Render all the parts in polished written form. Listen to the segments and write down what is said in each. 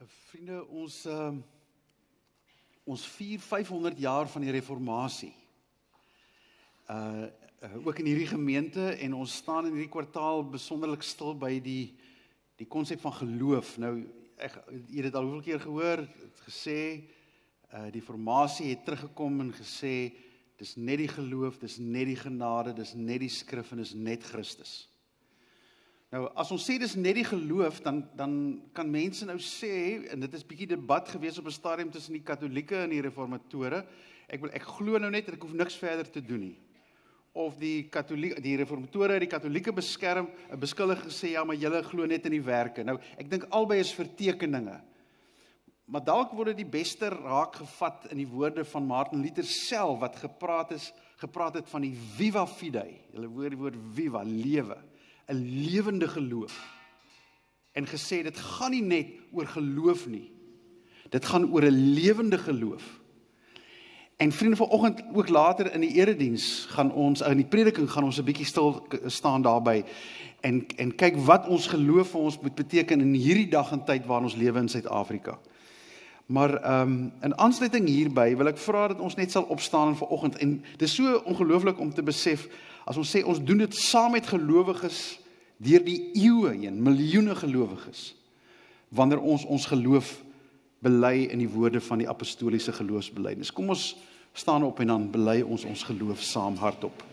Vriende, ons vier 500 jaar van die reformatie. Ook in hierdie gemeente, en ons staan in hierdie kwartaal besonderlik stil by die konsep van geloof. Nou, jy het dit al hoeveel keer gehoor, het gesê, die formasie het teruggekom en gesê, dis net die geloof, dis net die genade, dis net die skrif en dis net Christus. Nou, as ons sê dis net die geloof, dan kan mense nou sê, en dit is bietjie debat gewees op 'n stadium tussen die Katolieke en die Reformatore, ek glo nou net, ek hoef niks verder te doen nie. Of die Reformatore, die Katolieke beskuldig gesê, ja, maar julle glo net in die werke. Nou, ek dink albei is vertekeninge. Maar dalk word dit die beste raak gevat in die woorde van Martin Luther self, wat gepraat het van die viva fidei. Julle hoor die woord viva, lewe. 'n lewende geloof. En gesê, dit gaan nie net oor geloof nie. Dit gaan oor 'n lewende geloof. En vriende, vanoggend, ook later in die erediens, in die prediking gaan ons 'n bietjie stil staan daarby en kyk wat ons geloof vir ons moet beteken in hierdie dag en tyd waar ons lewe in Suid-Afrika. Maar in aansluiting hierby wil ek vra dat ons net sal opstaan vanoggend, en dit is so ongelooflik om te besef, as ons sê, ons doen dit saam met gelowiges deur die eeue heen, miljoene gelowiges, wanneer ons geloof bely in die woorde van die apostoliese geloofsbelydenis. Kom ons staan op en dan bely ons geloof saam hardop.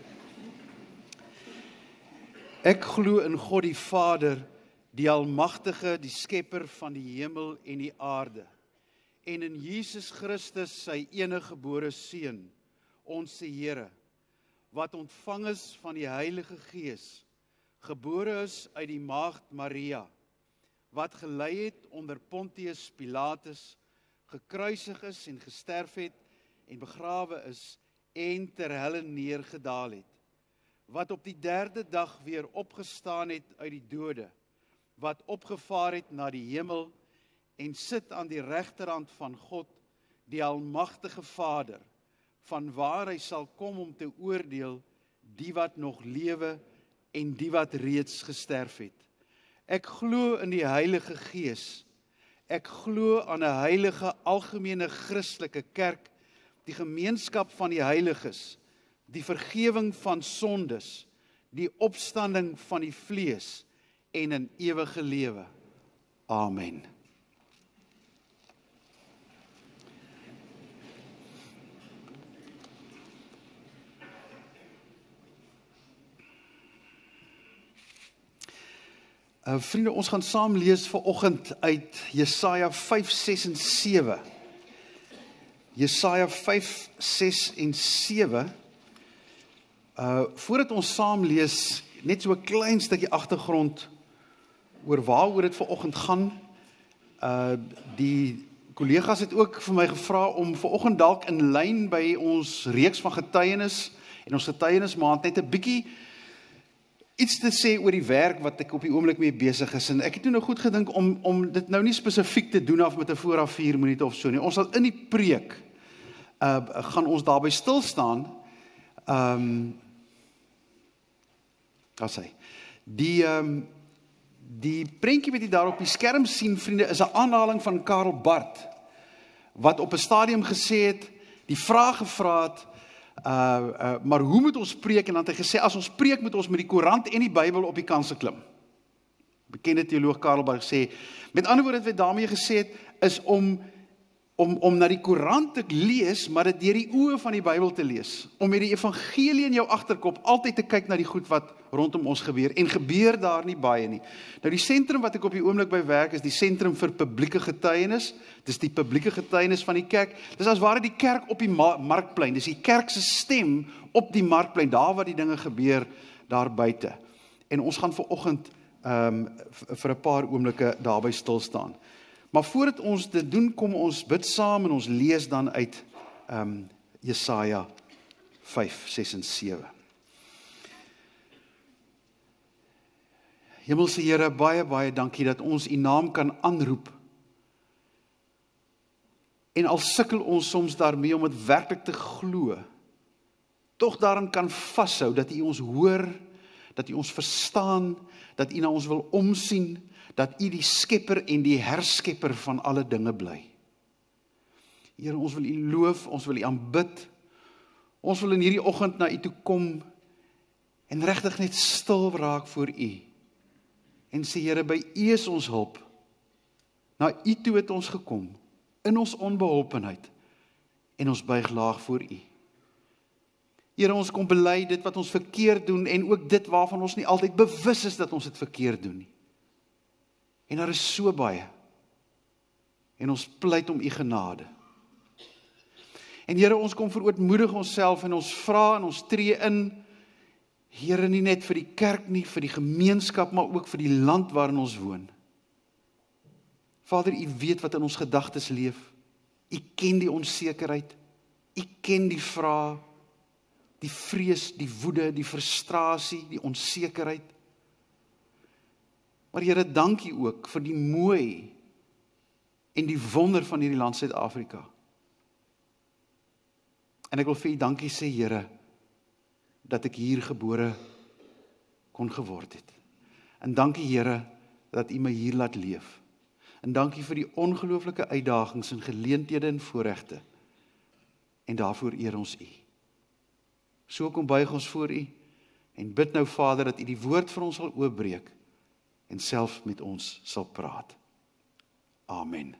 Ek glo in God die Vader, die Almagtige, die Skepper van die hemel en die aarde, en in Jesus Christus, sy eniggebore Seun, ons Here, wat ontvang is van die Heilige Gees, gebore is uit die maagd Maria, wat gelei het onder Pontius Pilatus, gekruisig is en gesterf het en begrawe is en ter helle neergedaal het, wat op die 3de dag weer opgestaan het uit die dode, wat opgevaar het na die hemel en sit aan die regterhand van God, die Almagtige Vader, vanwaar hy sal kom om te oordeel die wat nog lewe en die wat reeds gesterf het. Ek glo in die Heilige Gees. Ek glo aan 'n heilige algemene Christelike kerk, die gemeenskap van die heiliges, die vergewing van sondes, die opstanding van die vlees en 'n ewige lewe. Amen. Vriende, ons gaan saam lees vanoggend uit Jesaja 5, 6 en 7. Jesaja 5, 6 en 7. Voordat ons saam lees, net so 'n klein stukkie agtergrond oor waaroor dit vanoggend gaan. Die kollegas het ook vir my gevra om vanoggend dalk in lyn by ons reeks van getuienis en ons getuienismaand net 'n bietjie iets te sê oor die werk wat ek op die oomblik mee besig is. En ek het nou goed gedink om dit nou nie spesifiek te doen af met 'n vooraf 4 minute of so nie. Ons sal in die preek gaan ons daarby stil staan. Die prentjie wat jy daar op die skerm sien, vriende, is 'n aanhaling van Karl Barth, wat op 'n stadium gesê het, die vraag gevra het, maar hoe moet ons preek? En dan het hy gesê, as ons preek, moet ons met die koerant en die Bybel op die kanse klim. Bekende teoloog Karl Barth sê, met ander woorde wat hy daarmee gesê het, is om na die koerant te lees, maar dit deur die oë van die Bybel te lees. Om met die evangelie in jou agterkop altyd te kyk na die goed wat rondom ons gebeur. En gebeur daar nie baie nie. Nou die sentrum wat ek op die oomblik by werk is die sentrum vir publieke getuienis. Dis die publieke getuienis van die kerk. Dis as ware die kerk op die markplein. Dis die kerk se stem op die markplein, daar waar die dinge gebeur daar buite. En ons gaan vanoggend vir 'n paar oomblikke daarby stil staan. Maar voordat ons dit doen, kom ons bid saam en ons lees dan uit Jesaja 5, 6 en 7. Hemelse Here, baie, baie dankie dat ons U naam kan aanroep. En al sukkel ons soms daarmee om dit werklik te glo, tog daarin kan vashou dat U ons hoor, dat U ons verstaan, dat U na ons wil omsien, dat U die skepper en die herskepper van alle dinge bly. Here, ons wil U loof, ons wil U aanbid, ons wil in hierdie oggend na U toe kom, en regtig net stil raak voor U, en sê, Here, by U is ons hulp, na U toe het ons gekom, in ons onbeholpenheid, en ons buig laag voor U. Here, ons kom bely dit wat ons verkeerd doen, en ook dit waarvan ons nie altyd bewus is dat ons dit verkeerd doen nie. En daar is so baie, en ons pleit om U genade. En Here, ons kom verootmoedig onsself, en ons vra en ons tree in, Here, nie net vir die kerk nie, vir die gemeenskap, maar ook vir die land waarin ons woon. Vader, U weet wat in ons gedagtes leef. U ken die onsekerheid. U ken die vrae, die vrees, die woede, die frustrasie, die onsekerheid. Maar Here, dankie ook vir die mooi en die wonder van hierdie land Suid-Afrika. En ek wil vir U dankie sê, Here, dat ek hier gebore kon geword het. En dankie, Here, dat U my hier laat leef. En dankie vir die ongelooflike uitdagings en geleenthede en voorregte. En daarvoor eer ons U. So kom buig ons voor U en bid nou, Vader, dat U die woord vir ons sal oopbreek en self met ons sal praat. Amen.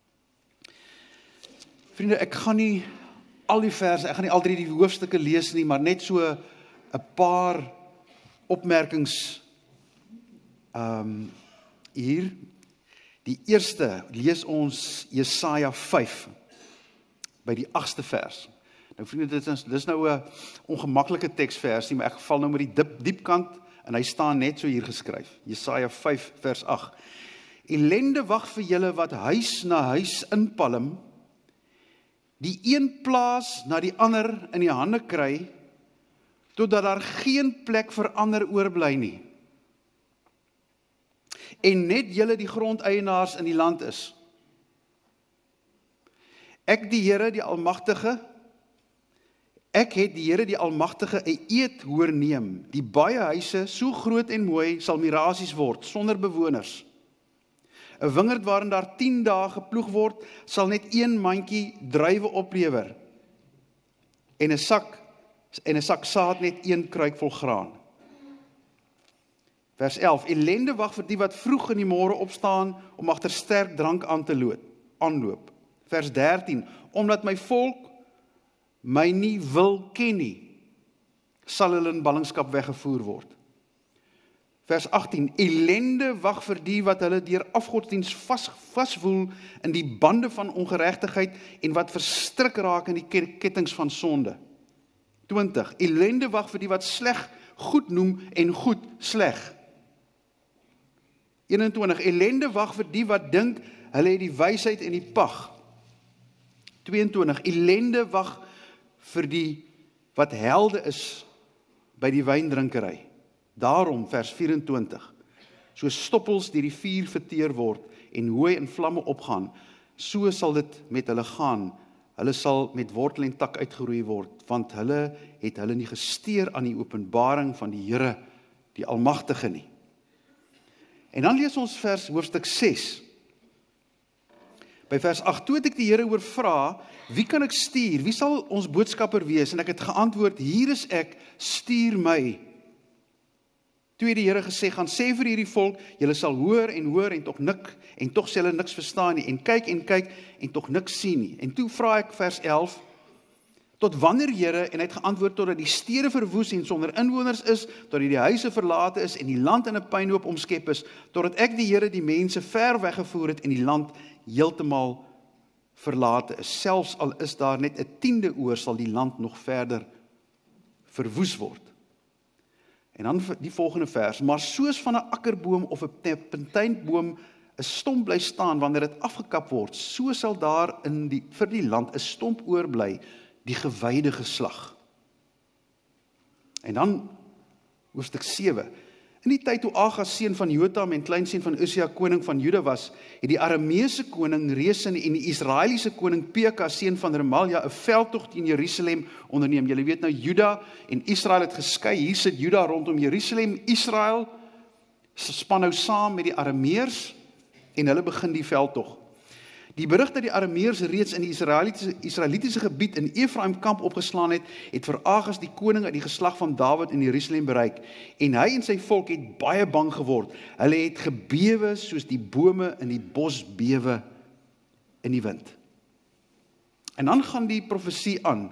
Vriende, ek gaan nie al die verse, ek gaan nie al die hoofstukke lees nie, maar net so 'n paar opmerkings hier. Die eerste lees ons Jesaja 5 by die 8ste vers. Nou vriende, dit is nou 'n ongemaklike teksversie, maar ek val nou met die diep kant en hy staan net so hier geskryf. Jesaja 5 vers 8. Ellende wag vir julle wat huis na huis inpalm, die een plaas na die ander in die hande kry, totdat daar geen plek vir ander oorbly nie. En net julle die grondeienaars in die land is. Ek het die Here die Almagtige 'n eed hoor neem. Die baie huise, so groot en mooi, sal mirasies word, sonder bewoners. 'n wingerd waarin daar 10 dae geploeg word, sal net 1 mandjie druiwe oplewer. En 'n sak saad net 1 kruik vol graan. Vers 11, ellende wag vir die wat vroeg in die môre opstaan, om agter sterk drank aanloop. Vers 13, omdat my volk my nie wil ken nie, sal hulle in ballingskap weggevoer word. Vers 18, ellende wag vir die wat hulle deur afgodsdiens vasvoel in die bande van ongeregtigheid en wat verstrik raak in die kettinge van sonde. 20, ellende wag vir die wat sleg goed noem en goed sleg. 21, ellende wag vir die wat dink hulle het die wysheid en die pag. 22, ellende wag vir die wat helde is by die wyndrinkery. Daarom, vers 24, so stoppels deur die vuur verteer word en hooi in vlamme opgaan, so sal dit met hulle gaan. Hulle sal met wortel en tak uitgeroei word, want hulle het hulle nie gesteer aan die openbaring van die Here, die Almagtige nie. En dan lees ons hoofstuk 6. By vers 8, toe het ek die Here oorvra, wie kan ek stuur? Wie sal ons boodskapper wees? En ek het geantwoord, hier is ek, stuur my. Toe het die Here gesê, gaan sê vir hierdie volk, julle sal hoor en tog sê hulle niks verstaan nie, en kyk en tog niks sien nie. En toe vra ek vers 11, tot wanneer Here, en hy het geantwoord, totdat die stede verwoes en sonder inwoners is, totdat die huise verlate is en die land in 'n pynhoop omskep is, totdat ek die Here die mense ver weggevoer het en die land heeltemal verlate is. Selfs al is daar net 'n 10de oor, sal die land nog verder verwoes word. En dan die volgende vers, maar soos van 'n akkerboom of 'n terpentynboom 'n stomp bly staan wanneer dit afgekap word, so sal daar vir die land 'n stomp oorbly, die gewyde geslag. En dan hoofstuk 7. In die tyd toe Agas seun van Jotam en kleinseun van Usia koning van Juda was, het die Arameese koning Resin en die Israeliese koning Peka seun van Remalia 'n veldtog teen Jerusalem onderneem. Julle weet nou, Juda en Israel het geskei. Hier sit Juda rondom Jerusalem, Israel span nou saam met die Arameërs en hulle begin die veldtog. Die berig dat die Arameërs reeds in die Israelitiese gebied in Efraim kamp opgeslaan het vir Agas die koning uit die geslag van Dawid in Jerusalem bereik, en hy en sy volk het baie bang geword. Hulle het gebewe soos die bome in die bos bewe in die wind. En dan gaan die profesie aan.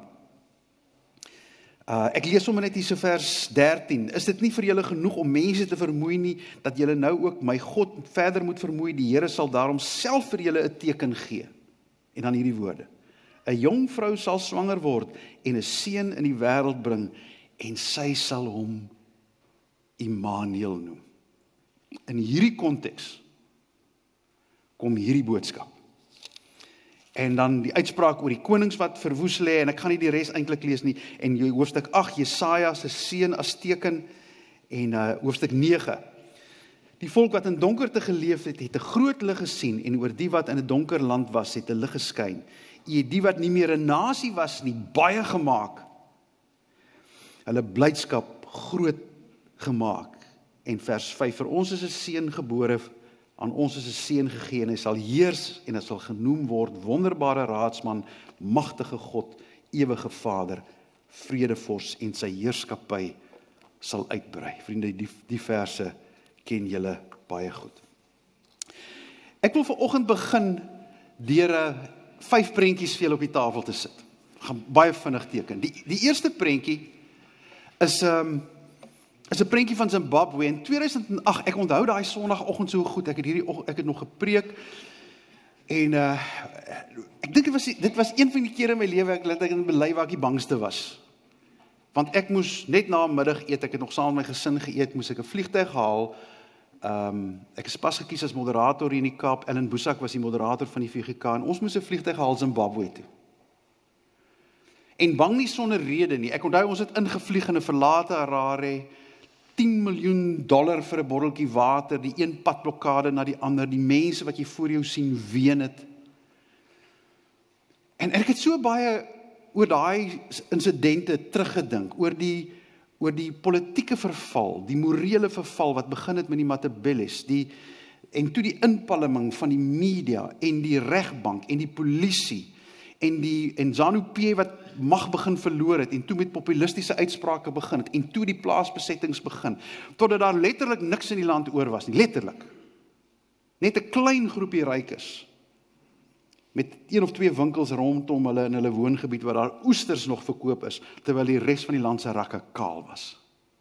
Ek lees sommer net hier so vers 13. Is dit nie vir julle genoeg om mense te vermoei nie, dat julle nou ook my God verder moet vermoei? Die Here sal daarom self vir julle 'n teken gee. En dan hierdie woorde. 'n Jong vrou sal swanger word en 'n seun in die wêreld bring, en sy sal hom Immanuel noem. In hierdie konteks kom hierdie boodskap. En dan die uitspraak oor die konings wat verwoes lê, en ek gaan nie die res eintlik lees nie, en hoofstuk 8, Jesaja se seun as teken, en hoofstuk 9. Die volk wat in donkerte geleef het, het 'n groot lig gesien, en oor die wat in 'n donker land was, het 'n lig geskyn. U het die wat nie meer 'n nasie was nie, baie gemaak. Hulle blydskap groot gemaak. En vers 5, vir ons is 'n seun gebore, aan ons is 'n seun gegee, en hy sal heers, en hy sal genoem word wonderbare raadsman, magtige God, ewige Vader, vredevors, en sy heerskappy sal uitbrei. Vriende, die verse ken julle baie goed. Ek wil vanoggend begin deur 5 prentjies vir julle op die tafel te sit. Ek gaan baie vinnig teken. Die eerste prentjie is 'n prentjie van Zimbabwe in 2008. Ek onthou daai Sondagoggend so goed. Ek het nog gepreek, en ek dink dit was een van die kere in my lewe dat ek in bely waar ek die bangste was. Want ek moes net na middag eet, ek het nog saam met my gesin geëet, moes ek 'n vliegtuig haal. Ek is pas gekies as moderator hier in die Kaap. Ellen Boesak was die moderator van die VGK, en ons moes 'n vliegtuig haal Zimbabwe toe. En bang nie sonder rede nie. Ek onthou ons het ingevlieg in 'n verlate Harare, $10 miljoen vir 'n botteltjie water, die een padblokkade na die ander, die mense wat jy voor jou sien ween het. En ek het so baie oor daai insidente teruggedink, oor die politieke verval, die morele verval wat begin het met die Matabele's, en toe die inpalming van die media en die regbank en die polisie en ZANU-PF wat mag begin verloor het, en toe met populistiese uitsprake begin het, en toe die plaasbesettings begin, totdat daar letterlik niks in die land oor was nie, letterlik. Net 'n klein groepie rykes, met 1 of 2 winkels rondom hulle in hulle woongebied, waar daar oesters nog verkoop is, terwyl die res van die land se rakke kaal was.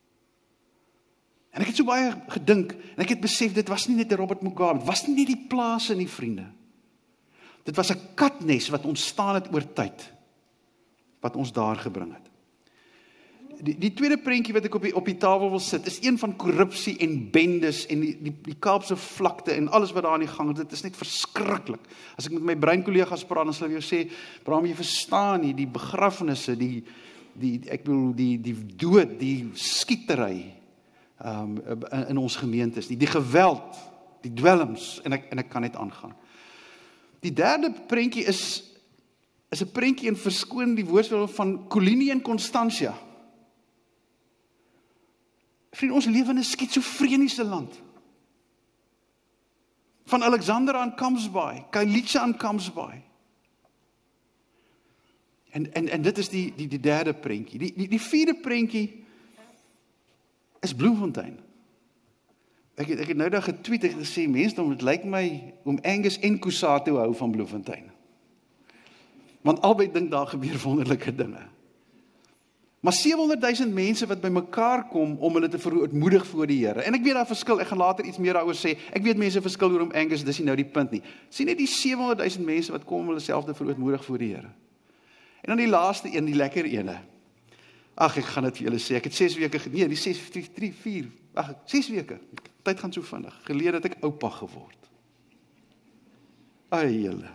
En ek het so baie gedink, en ek het besef, dit was nie net 'n Robert Mugabe, dit was nie net die plase nie, vriende. Dit was 'n katnes wat ontstaan het oor tyd, wat ons daar gebring het. Die tweede prentjie wat ek op die tafel wil sit, is een van korrupsie en bendes, en die Kaapse vlakte, en alles wat daar aan die gang is. Dit is net verskriklik. As ek met my breinkollegas praat, dan sal ek jou sê, Bram, jy verstaan nie, die begrafnisse, die dood, die skietery, in ons gemeentes, die geweld, die dwelms, en ek kan net aangaan. Die derde prentjie is 'n prentjie, en verskoon die woordspel, van Colini en Constantia. Vriend, ons lewe in 'n skizofreniese land. Van Alexandra aan Kamsbaai, Kailicha aan Kamsbaai. En dit is die derde prentjie. Die vierde prentjie is Bloemfontein. Ek het nou daar getweet, ek het gesê, mense, dit lyk my, oom Angus en Kusato hou van Bloemfontein. Want albei dink daar gebeur wonderlike dinge. Maar 700,000 mense wat by mekaar kom om hulle te verootmoedig voor die Here. En ek weet daar verskil, ek gaan later iets meer daaroor sê. Ek weet mense verskil oor oom Angus, dis nie nou die punt nie. Sien net die 700,000 mense wat kom om hulle self te verootmoedig voor die Here. En dan die laaste een, die lekker ene. Ag, ek gaan dit vir julle sê. Ek het 6 weke, nee, die 6 weke. Tyd gaan so vinnig. Gelede het ek oupa geword. Ai julle.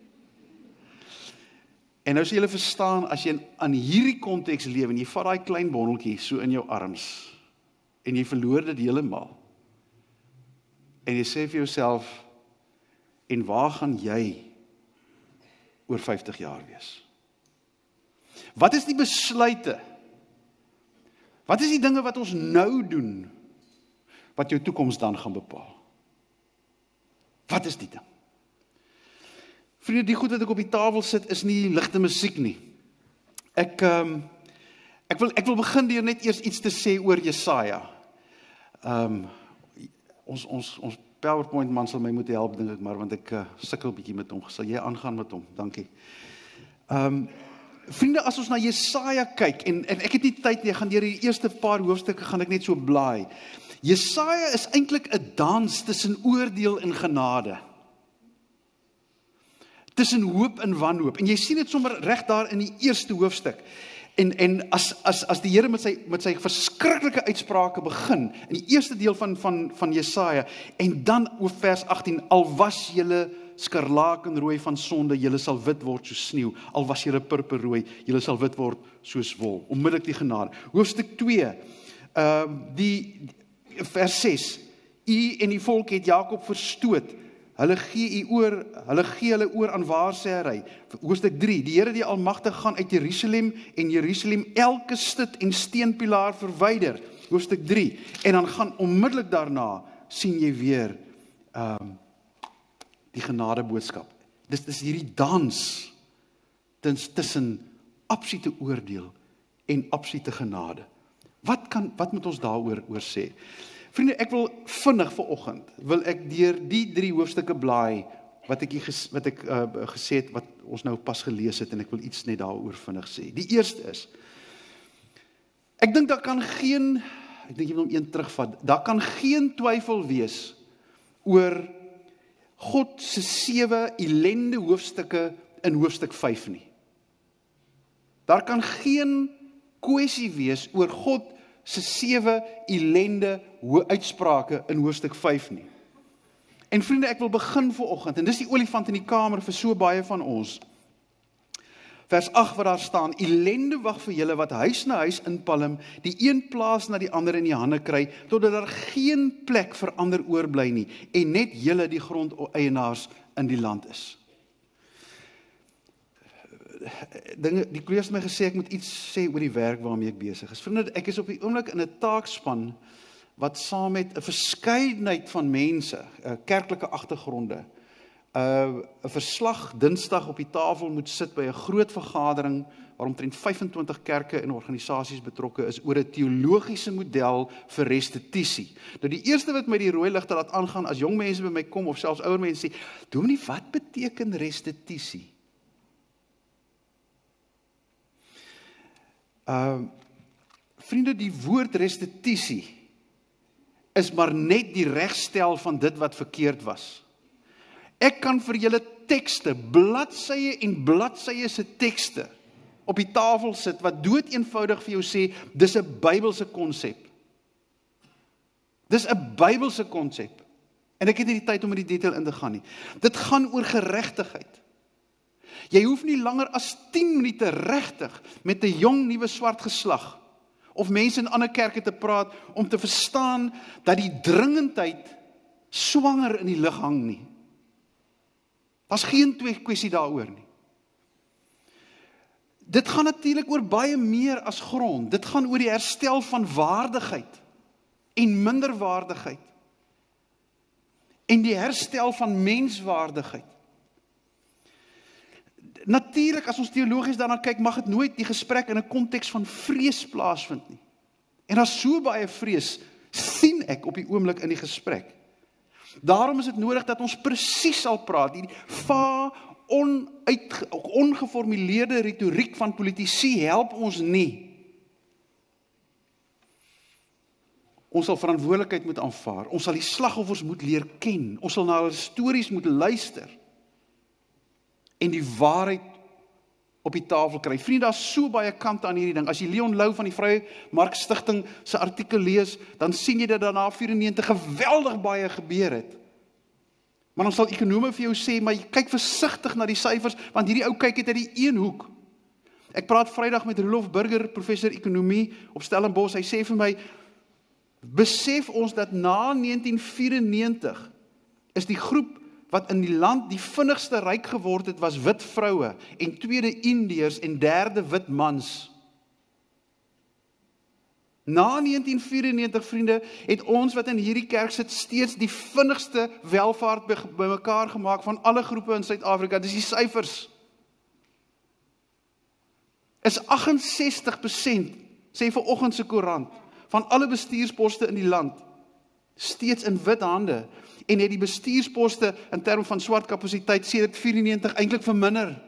En nou sê julle verstaan, as jy aan hierdie konteks leef, en jy vat daai klein bondeltjie so in jou arms, en jy verloor dit heeltemal, en jy sê vir jouself, en waar gaan jy oor 50 jaar wees? Wat is die besluite? Wat is die dinge wat ons nou doen? wat jou toekoms dan gaan bepaal. Wat is die ding? Vriende, die goed wat ek op die tafel sit, is nie ligte musiek nie. Ek wil begin deur net eers iets te sê oor Jesaja. Ons PowerPoint man sal my moet help, dink ek maar, want ek sukkel 'n bietjie met hom. Sal jy aangaan met hom? Dankie. Vriende, as ons na Jesaja kyk, en ek het nie tyd nie, ek gaan deur die eerste paar hoofstukke gaan ek net so blaai. Jesaja is eintlik 'n dans tussen oordeel en genade. Tussen hoop en wanhoop. En jy sien dit sommer reg daar in die eerste hoofstuk. En as die Here met sy verskriklike uitsprake begin, in die eerste deel van Jesaja, en dan oor vers 18, al was julle skarlakenrooi van sonde, julle sal wit word soos sneeu, al was julle purperrooi, julle sal wit word soos wol. Onmiddellik die genade. Hoofstuk 2, vers 6, u en die volk het Jakob verstoot, hulle gee hulle oor aan waarsêry. Hoofstuk 3, die Here die Almagtige gaan uit Jerusalem en Jerusalem elke stit en steenpilaar verwyder. Hoofstuk 3, en dan gaan onmiddellik daarna, sien jy weer die genadeboodskap. Dis hierdie dans tussen absolute oordeel en absolute genade. Wat moet ons daaroor sê? Vriende, ek wil vinnig vanoggend, wil ek deur die 3 hoofstukke blaai, wat ek gesê het, wat ons nou pas gelees het, en ek wil iets net daaroor vinnig sê. Die eerste is, ek dink jy wil hom een terugvat, daar kan geen twyfel wees oor God se 7 ellende hoofstukke in hoofstuk 5 nie. Daar kan geen kwessie wees oor God se 7 ellende uitsprake in hoofstuk 5 nie. En vriende, ek wil begin vanoggend, en dis die olifant in die kamer vir so baie van ons. Vers 8 wat daar staan, ellende wag vir julle wat huis na huis inpalm, die een plaas na die ander in die hande kry, totdat daar geen plek vir ander oorbly nie, en net julle die grondeienaars in die land is. Die koers het my gesê, ek moet iets sê oor die werk waarmee ek besig is. Vriende, ek is op die oomblik in 'n taakspan, wat saam met 'n verskeidenheid van mense, kerklike agtergronde, 'n verslag Dinsdag op die tafel moet sit by 'n groot vergadering, waar omtrent 25 kerke en organisasies betrokke is, oor 'n teologiese model vir restituisie. Nou die eerste wat my die rooi ligte laat aangaan, as jong mense by my kom, of selfs ouer mense sê, dominee, wat beteken restituisie? Vriende, die woord restituisie is maar net die regstel van dit wat verkeerd was. Ek kan vir julle tekste, bladsye en bladsye se tekste op die tafel sit, wat doeteenvoudig vir jou sê, dis 'n Bybelse konsep. Dis 'n Bybelse konsep. En ek het nie die tyd om in die detail in te gaan nie. Dit gaan oor geregtigheid. Jy hoef nie langer as 10 minute regtig met 'n jong nuwe swart geslag of mense in ander kerke te praat om te verstaan dat die dringendheid swanger in die lug hang nie. Daar's geen kwessie daaroor nie. Dit gaan natuurlik oor baie meer as grond. Dit gaan oor die herstel van waardigheid en minderwaardigheid en die herstel van menswaardigheid. Natuurlik, as ons teologies daarna kyk, mag dit nooit die gesprek in 'n konteks van vrees plaasvind nie. En daar's so baie vrees, sien ek op die oomblik in die gesprek. Daarom is dit nodig dat ons presies sal praat. Die ongeformuleerde retoriek van politici help ons nie. Ons sal verantwoordelikheid moet aanvaar. Ons sal die slagoffers moet leer ken. Ons sal na hulle stories moet luister. En die waarheid op die tafel kry. Vriende, daar is so baie kante aan hierdie ding. As jy Leon Louw van die Vrye Mark Stichting se artikel lees, dan sien jy dat daarna 94 geweldig baie gebeur het. Maar dan sal ekonome vir jou sê, maar kyk versigtig na die syfers, want hierdie ou kyk het uit die een hoek. Ek praat Vrydag met Rolof Burger, professor ekonomie op Stellenbosch. Hy sê vir my, besef ons dat na 1994 is die groep wat in die land die vinnigste ryk geword het, was wit vroue, en tweede Indiërs en derde wit mans. Na 1994, vriende, het ons wat in hierdie kerk sit steeds die vinnigste welvaart bymekaar gemaak van alle groepe in Suid-Afrika. Dis die syfers. Is 68%, sê vanoggend se koerant, van alle bestuursposte in die land, steeds in wit hande, en het die bestuursposte in terme van swart kapasiteit sedert 94 eintlik verminder.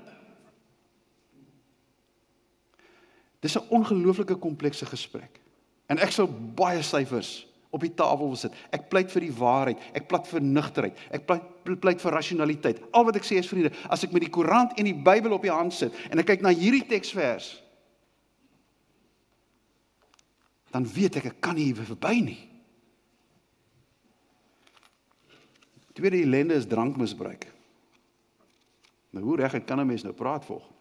Dis 'n ongelooflike komplekse gesprek. En ek sou baie syfers op die tafel wil sit. Ek pleit vir die waarheid, ek pleit vir nugterheid, ek pleit vir rasionaliteit. Al wat ek sê is, vriende, as ek met die koerant en die Bybel op die hand sit, en ek kyk na hierdie teksvers, dan weet ek kan nie hier verby nie. Tweede ellende is drankmisbruik. Nou hoe reguit kan 'n mens nou praat volgens?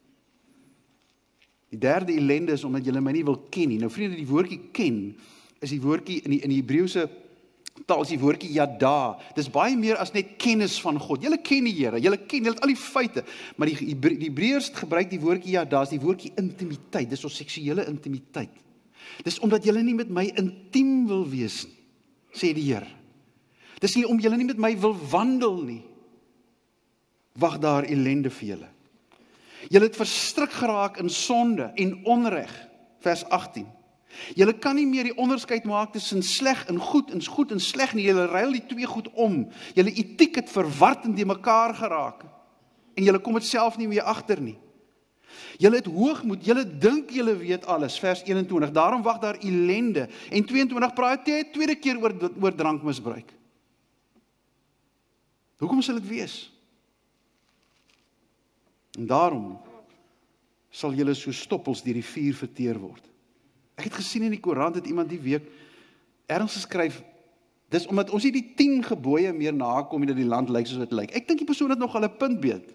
Die derde ellende is omdat julle my nie wil ken nie. Nou vriende, die woordjie ken is die woordjie in die Hebreëse taal is die woordjie yada. Dis baie meer as net kennis van God. Julle ken die Here, julle het al die feite, maar die Hebreërs gebruik die woordjie yada, is die woordjie intimiteit. Dis ons seksuele intimiteit. Dis omdat julle nie met my intiem wil wees nie, sê die Here. Dis nie om julle nie met my wil wandel nie. Wag daar ellende vir julle. Julle het verstrik geraak in sonde en onreg, vers 18. Julle kan nie meer die onderskeid maak tussen sleg en goed en sleg nie. Julle ruil die twee goed om. Julle etiek het verward en die mekaar geraak. En julle kom dit self nie meer agter nie. Julle het hoogmoed, julle dink julle weet alles, vers 21. Daarom wag daar ellende. En 22 praat hy tweede keer oor drankmisbruik. Hoekom sal dit wees? En daarom sal julle so stoppels deur die vuur verteer word. Ek het gesien in die koerant het iemand die week ergens geskryf, dis omdat ons nie die 10 gebooie meer nakom en dat die land lyk soos dit lyk. Ek dink die persoon het nogal 'n punt beet.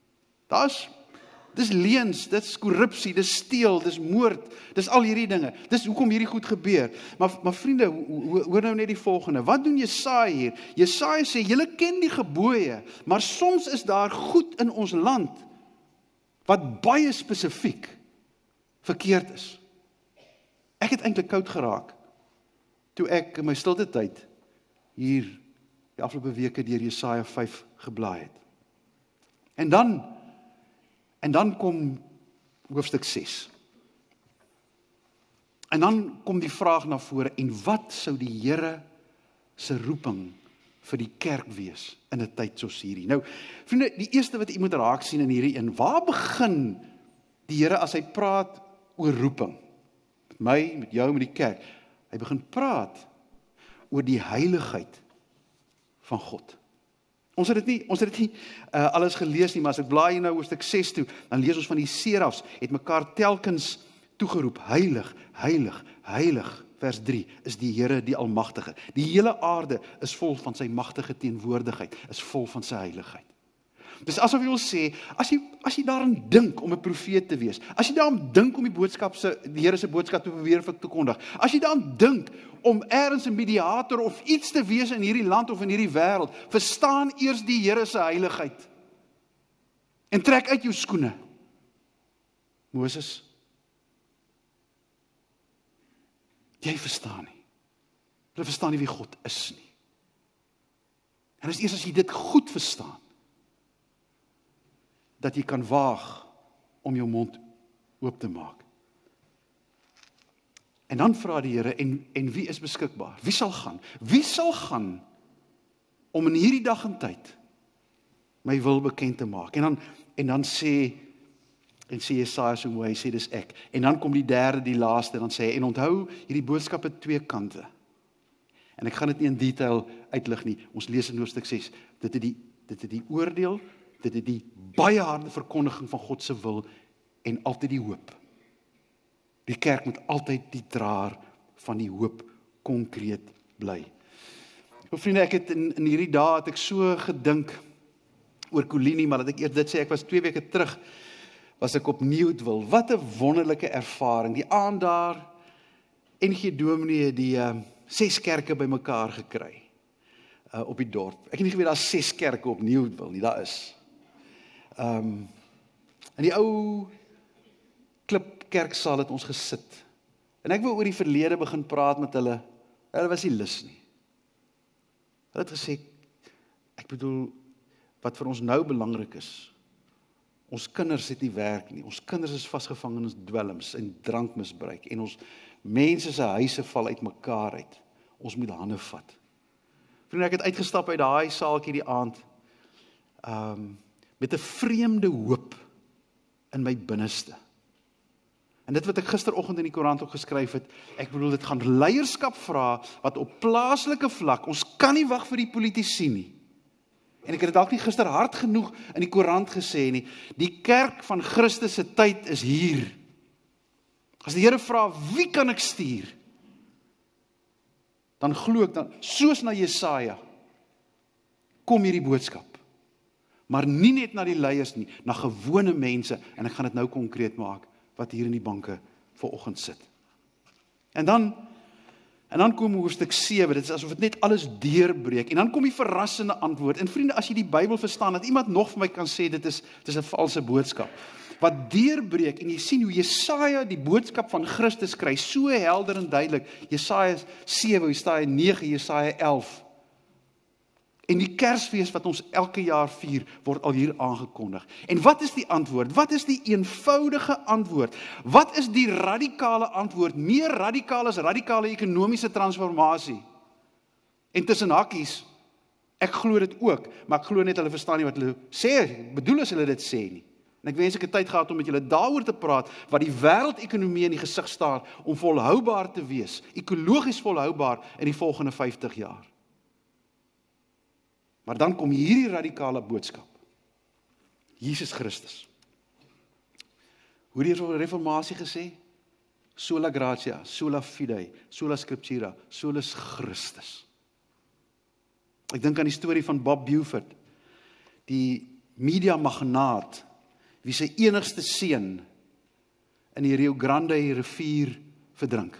Dis leuns, dis korrupsie, dis steel, dis moord, dis al hierdie dinge. Dis hoekom hierdie goed gebeur. Maar vriende, hoor nou net die volgende. Wat doen Jesaja hier? Jesaja sê, julle ken die gebooie, maar soms is daar goed in ons land wat baie spesifiek verkeerd is. Ek het eintlik koud geraak toe ek in my stilte tyd hier die afgelope weke deur Jesaja 5 geblaai het. En dan kom hoofstuk 6. En dan kom die vraag na vore, en wat sou die Here se roeping vir die kerk wees in 'n tyd soos hierdie? Nou, vriende, die eerste wat jy moet raak sien in hierdie een, waar begin die Here as hy praat oor roeping? Met my, met jou, met die kerk. Hy begin praat oor die heiligheid van God. Ons het dit nie alles gelees nie, maar as ek blaai nou hoofstuk 6 toe, dan lees ons van die serafs, het mekaar telkens toegeroep, heilig, heilig, heilig, vers 3, is die Here die Almagtige. Die hele aarde is vol van sy magtige teenwoordigheid, is vol van sy heiligheid. Dis asof jy wil sê, as jy daaraan dink om 'n profeet te wees, as jy daaraan dink om die Here se boodskap te probeer te kondig, as jy daaraan dink om ergens 'n mediator of iets te wees in hierdie land of in hierdie wêreld, verstaan eers die Here se heiligheid. En trek uit jou skoene. Moses, jy verstaan nie. Jy verstaan nie wie God is nie. En dis eers as jy dit goed verstaan, dat jy kan waag om jou mond oop te maak. En dan vra die Here, en wie is beskikbaar? Wie sal gaan? Wie sal gaan om in hierdie dag en tyd my wil bekend te maak? En dan sê Jesaja so mooi, hy sê dis ek. En dan kom die derde, die laaste, en dan sê hy, en onthou, hierdie boodskap het 2 kante. En ek gaan dit nie in detail uitlig nie. Ons lees in hoofstuk 6, dit het die oordeel, dit het die baie harde verkondiging van God se wil en altyd die hoop. Die kerk moet altyd die draer van die hoop konkreet bly. Vriende, ek het in hierdie dae het ek so gedink oor Colini, maar dat ek eers dit sê, ek was 2 weke terug, was ek op Newtville. Wat 'n wonderlike ervaring. Die aand daar, NG Dominee die 6 kerke bymekaar gekry op die dorp. Ek het nie geweet daar's 6 kerke op Newtville nie, daar is. In die ou klipkerksaal het ons gesit En ek wil oor die verlede begin praat met hulle. Hulle was nie lus nie. Hulle het gesê, ek bedoel, wat vir ons nou belangrik is, ons kinders het nie werk nie, ons kinders is vasgevang in ons dwelms en drankmisbruik, en ons mense se huise val uit mekaar uit. Ons moet hande vat. Vriende, ek het uitgestap uit daai saaltjie die aand, met 'n vreemde hoop in my binneste. En dit wat ek gisteroggend in die koerant ook geskryf het, ek bedoel, dit gaan leierskap vra, wat op plaaslike vlak, ons kan nie wag vir die politici nie. En ek het dit dalk nie gister hard genoeg in die koerant gesê nie, die kerk van Christus se tyd is hier. As die Here vra, wie kan ek stuur? Dan glo ek, dan, soos na Jesaja, kom hierdie boodskap. Maar nie net na die leiers nie, na gewone mense, en ek gaan dit nou konkreet maak, wat hier in die banke vanoggend sit. En dan kom hoofstuk 7, dit is asof dit net alles deurbreek, en dan kom die verrassende antwoord. En vriende, as jy die Bybel verstaan, dat iemand nog vir my kan sê, dit is 'n valse boodskap. Wat deurbreek, en jy sien hoe Jesaja die boodskap van Christus kry, so helder en duidelik, Jesaja 7, Jesaja 9, Jesaja 11. En die Kersfees wat ons elke jaar vier, word al hier aangekondig. En wat is die antwoord? Wat is die eenvoudige antwoord? Wat is die radikale antwoord? Meer radikaal as radikale ekonomiese transformasie. En tussen hakkies, ek glo dit ook, maar ek glo net hulle verstaan nie wat hulle sê, bedoel as hulle dit sê nie. En ek wens ek het tyd gehad om met julle daaroor te praat, wat die wêreldekonomie in die gesig staan, om volhoubaar te wees, ekologies volhoubaar in die volgende 50 jaar. Maar dan kom hierdie radikale boodskap. Jesus Christus. Hoe die reformatie gesê? Sola gratia, sola fide, sola scriptura, solus Christus. Ek dink aan die storie van Bob Buford, die media magnaat, wie sy enigste seun in die Rio Grande rivier verdrink.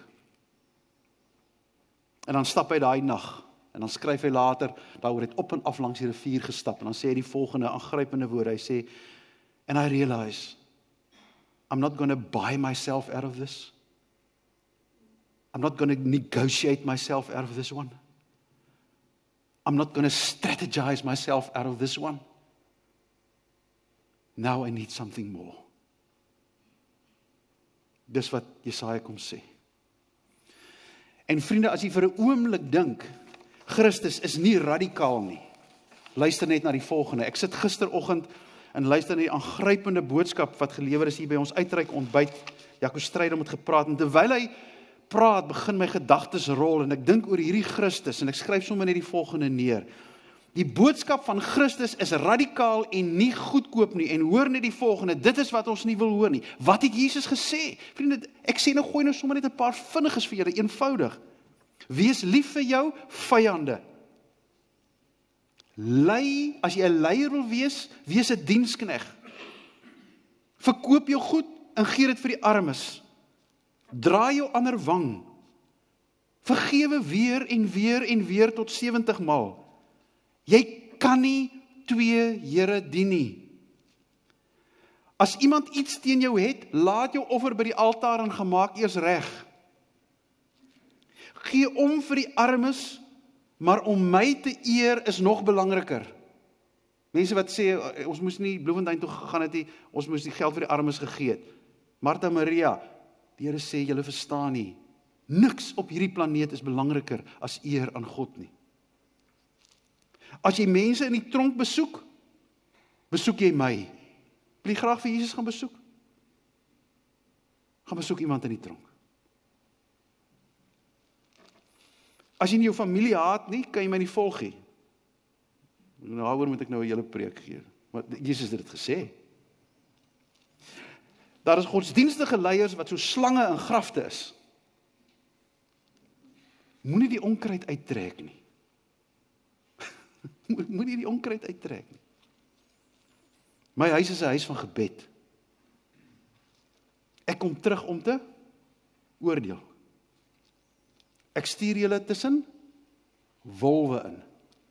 En dan stap hy daai nag, en dan skryf hy later, daaroor het op en af langs die rivier gestap, en dan sê hy die volgende aangrypende woorde, hy sê, and I realize, I'm not going to buy myself out of this. I'm not going to negotiate myself out of this one. I'm not going to strategize myself out of this one. Now I need something more. Dis wat Jesaja kom sê. En vriende, as jy vir 'n oomblik dink, Christus is nie radikaal nie. Luister net na die volgende. Ek sit gisteroggend en luister na die aangrypende boodskap wat gelewer is hier by ons uitreik ontbyt. Jaco Strydom het gepraat, en terwyl hy praat, begin my gedagtes rol, en ek dink oor hierdie Christus, en ek skryf sommer net die volgende neer. Die boodskap van Christus is radikaal en nie goedkoop nie, en hoor net die volgende, dit is wat ons nie wil hoor nie. Wat het Jesus gesê? Vriende, ek sê nou, gooi nou sommer net 'n paar vinniges vir julle, eenvoudig. Wees lief vir jou vyande. Lei, as jy 'n leier wil wees 'n dienskneg. Verkoop jou goed en gee dit vir die armes. Draai jou ander wang. Vergewe weer en weer en weer tot 70 maal. Jy kan nie 2 Here dien nie. As iemand iets teen jou het, laat jou offer by die altaar en gemaak eers reg. Gee om vir die armes, maar om my te eer is nog belangriker. Mense wat sê, ons moes nie Bloemfontein toe gegaan het nie, ons moes die geld vir die armes gegee het. Martha Maria, die Here sê, julle verstaan nie, niks op hierdie planeet is belangriker as eer aan God nie. As jy mense in die tronk besoek, besoek jy my. Wil jy graag vir Jesus gaan besoek? Gaan besoek iemand in die tronk. As jy nie jou familie haat nie, kan jy my nie volg nie. Daaroor moet ek nou 'n hele preek gee. Maar Jesus het dit gesê. Daar is godsdienstige leiers wat so slange in grafte is. Moenie die onkruid uittrek nie. Moenie die onkruid uittrek nie. My huis is 'n huis van gebed. Ek kom terug om te oordeel. Ek stuur julle tussen wolwe in.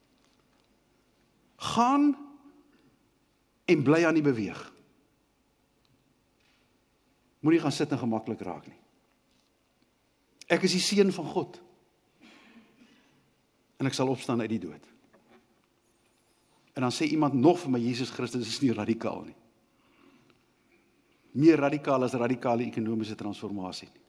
Gaan en bly aan die beweeg. Moenie gaan sit en gemaklik raak nie. Ek is die seun van God. En ek sal opstaan uit die dood. En dan sê iemand nog vir my, Jesus Christus is nie radikaal nie. Meer radikaal as radikale ekonomiese transformasie nie.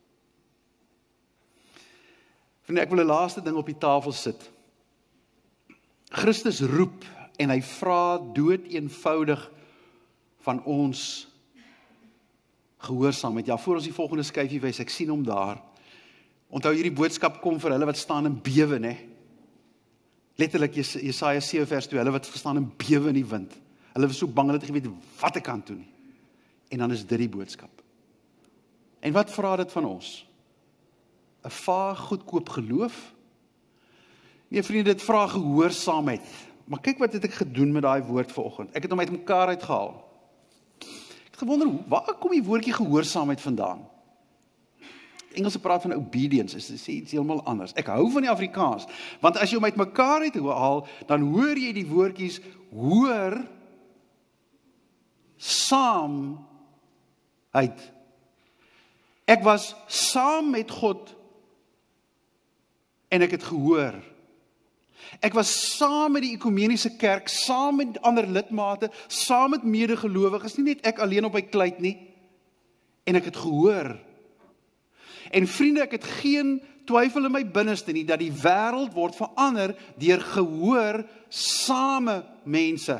Vriende, ek wil 'n laaste ding op die tafel sit. Christus roep en hy vra dood eenvoudig van ons gehoorsaamheid. Ja, voor ons die volgende skyfie wys, ek sien hom daar. Onthou hierdie boodskap kom vir hulle wat staan in bewe, né? Letterlik Jesaja 7 vers 2, hulle wat staan in bewe in die wind. Hulle was so bang, hulle het nie geweet wat ek kan doen nie. En dan is dit die boodskap. En wat vra dit van ons? 'n vaag, goedkoop geloof? Nee, vriende, dit vra gehoorsaamheid. Maar kyk wat het ek gedoen met daai woord vanoggend. Ek het hom uit mekaar uitgehaal. Ek het gewonder, waar kom die woordjie gehoorsaamheid vandaan? Engelse praat van obedience, is sê iets heeltemal anders. Ek hou van die Afrikaans, want as jy hom uit mekaar uithaal, dan hoor jy die woordjies hoor, saamheid. Ek was saam met God en ek het gehoor. Ek was saam met die ekumeniese kerk, saam met ander lidmate, saam met medegelowiges, nie net ek alleen op my kluit nie, en ek het gehoor. En vriende, ek het geen twyfel in my binneste nie, dat die wêreld word verander deur gehoorsame mense.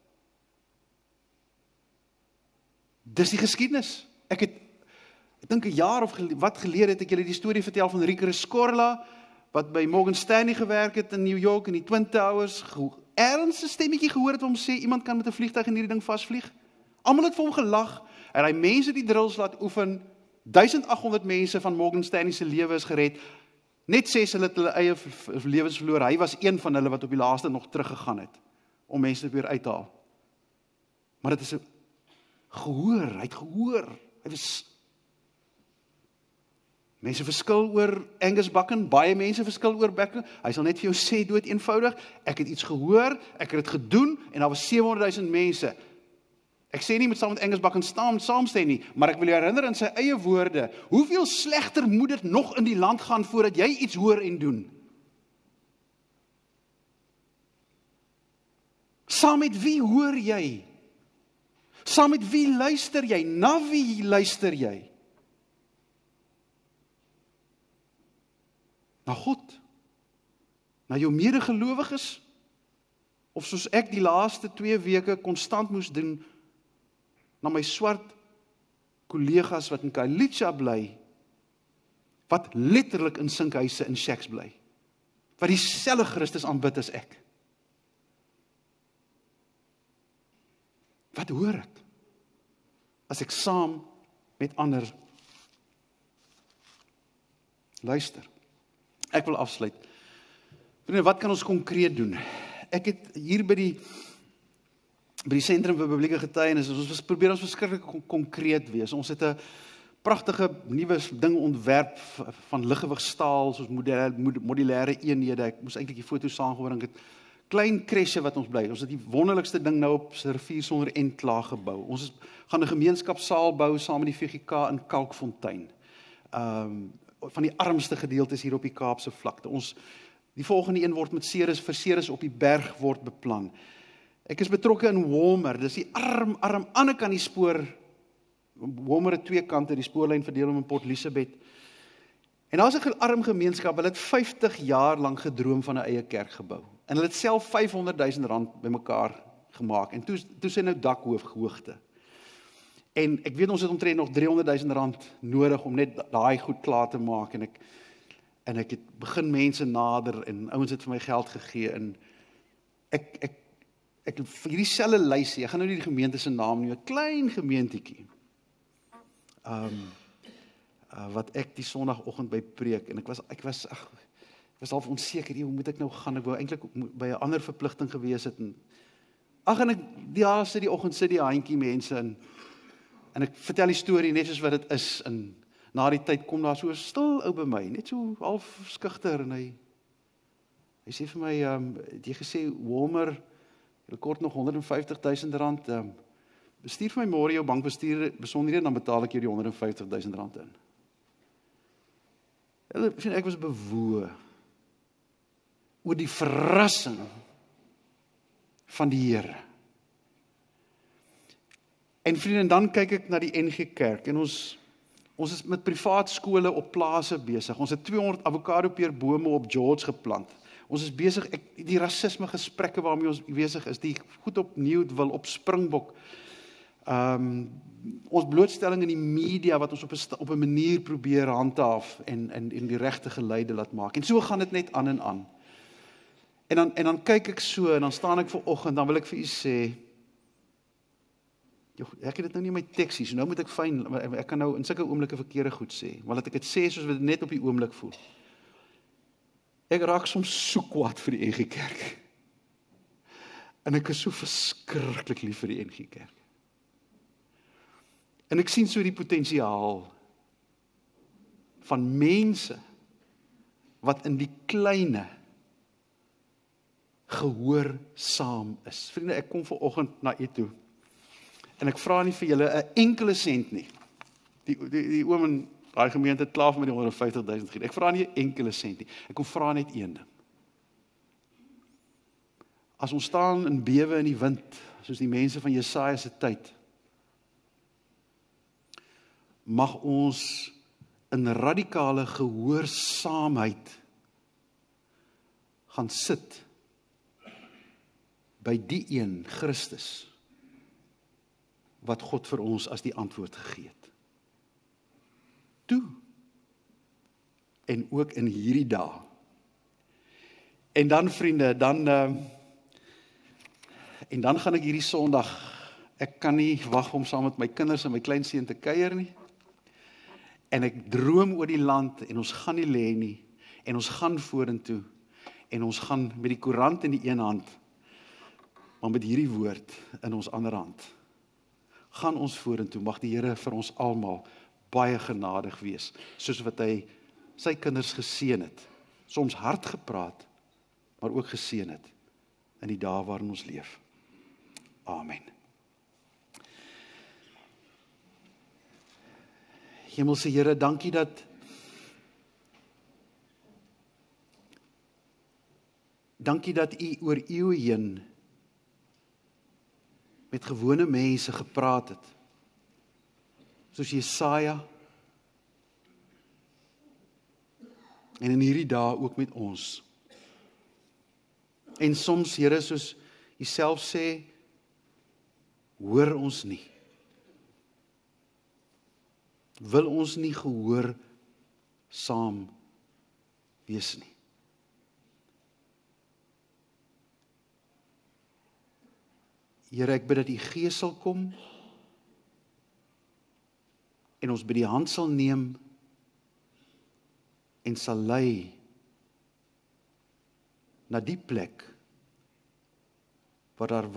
Dis die geskiedenis. Ek dink 'n jaar of wat gelede het ek julle die storie vertel van Rieke Skorla, wat by Morgan Stanley gewerk het in New York in die Twin Towers, ergens 'n stemmetjie gehoor het om sê, iemand kan met 'n vliegtuig in hierdie ding vasvlieg. Almal het vir hom gelag, en hy mense die drills laat oefen, 1800 mense van Morgan Stanley se lewe is gered, net 6 hulle het hulle eie lewens verloor, hy was een van hulle wat op die laaste nog teruggegaan het, om mense weer uit te haal. Maar dit is 'n gehoor, hy het gehoor, hy was... Mense verskil oor Angus Buchan, baie mense verskil oor Buchan, hy sal net vir jou sê dood eenvoudig, ek het iets gehoor, ek het dit gedoen, en daar was 700,000 mense. Ek sê nie met saam met Angus Buchan saamstem nie, maar ek wil jou herinner in sy eie woorde, hoeveel slegter moet dit nog in die land gaan voordat jy iets hoor en doen? Saam met wie hoor jy? Saam met wie luister jy? Na wie luister jy? Na God? Na jou medegelowiges? Of soos ek die laaste 2 weke konstant moes doen, na my swart kollegas wat in Kailicha bly, wat letterlik in sinkhuise in shacks bly, wat dieselfde Christus aanbid as ek. Wat hoor ek? As ek saam met ander luister. Ek wil afsluit. Vriende, wat kan ons konkreet doen? Ek het hier by die Sentrum vir Publieke Getuienis, ons probeer ons verskriklik konkreet wees. Ons het 'n pragtige nuwe ding ontwerp van liggewigstaal, soos modulêre eenhede. Ek moes eintlik die foto saamgebring het. Klein kresje wat ons bly. Ons het die wonderlikste ding nou op Rivier Sonder Enkla gebou. Ons gaan 'n gemeenskapsaal bou saam met die VGK in Kalkfontein. Van die armste gedeeltes hier op die Kaapse vlakte. Die volgende een word met Ceres op die berg word beplan. Ek is betrokke in Walmer, dis die arm, ander kant die spoor. Walmer het 2 kante, die spoorlyn verdeel om in Port Elizabeth. En daar's 'n arm gemeenskap, hulle het 50 jaar lank gedroom van 'n eie kerkgebou. En hulle het self R500,000 bymekaar gemaak. En toe sê nou dakhoogte. En ek weet ons het omtrent nog R300,000 nodig om net daai goed klaar te maak. En ek het begin mense nader en ouens het vir my geld gegee. En ek vir hierdie selfe lysie, ek gaan nou nie die gemeente se naam nie, 'n klein gemeentetjie. Wat ek die Sondagoggend by preek en ek was half onseker, hoe moet ek nou gaan? Ek wou eintlik by 'n ander verpligting gewees het en sit die oggend sit die handjie mense en ek vertel die storie net soos wat dit is en na die tyd kom daar so 'n stil ou by my, net so half skugter en hy sê vir my, het jy gesê Walmer, jy kort nog R150,000, bestuur vir my môre jou bankbestuur besonderhede, dan betaal ek jou die R150,000 in. Ek was bewoe oor die verrassing van die Here. En vriende, dan kyk ek na die NG Kerk en ons is met privaat skole op plase besig. Ons het 200 avokado peerbome op George geplant. Ons is besig, die rasisme gesprekke waarmee ons besig is, die goed opnuut wil op Springbok. Ons blootstelling in die media wat ons op 'n manier probeer handhaaf en die regte geleide laat maak. En so gaan dit net aan en aan. En dan kyk ek so en dan staan ek vanoggend, dan wil ek vir u sê, ek het dit nou nie in my teksie, so nou moet ek fyn, ek kan nou in sulke oomblikke verkeerde goed sê, maar laat ek dit sê soos wat dit net op die oomblik voel. Ek raak soms so kwaad vir die NG Kerk. En ek is so verskriklik lief vir die NG Kerk. En ek sien so die potensiaal van mense wat in die kleine gehoorsaam is. Vriende, ek kom vanoggend na u toe. En ek vra nie vir julle 'n enkele sent nie. Die oom in daai gemeente het klaar met die 150.000 gegee. Ek vra nie 'n enkele sent nie. Ek kom vra net een ding. As ons staan in bewe in die wind, soos die mense van Jesaja se tyd, mag ons in radikale gehoorsaamheid gaan sit by die een, Christus, wat God vir ons as die antwoord gegee het. Toe, en ook in hierdie dae. En dan vriende, en dan gaan ek hierdie Sondag, ek kan nie wag om saam met my kinders en my kleinseun te kuier nie. En ek droom oor die land, en ons gaan nie lê nie, en ons gaan vorentoe, en ons gaan met die koerant in die een hand, maar met hierdie woord in ons ander hand, gaan ons vorentoe, mag die Here vir ons almal baie genadig wees, soos wat hy sy kinders geseën het, soms hard gepraat, maar ook geseën het, in die dae waarin ons leef. Amen. Hemelse Here, dankie dat u oor eeue heen met gewone mense gepraat het, soos Jesaja, en in hierdie dae ook met ons. En soms, Here, soos u self sê, hoor ons nie. Wil ons nie gehoorsaam wees nie. Here, ek bid dat u Gees sal kom en ons by die hand sal neem en sal lei na die plek waar daar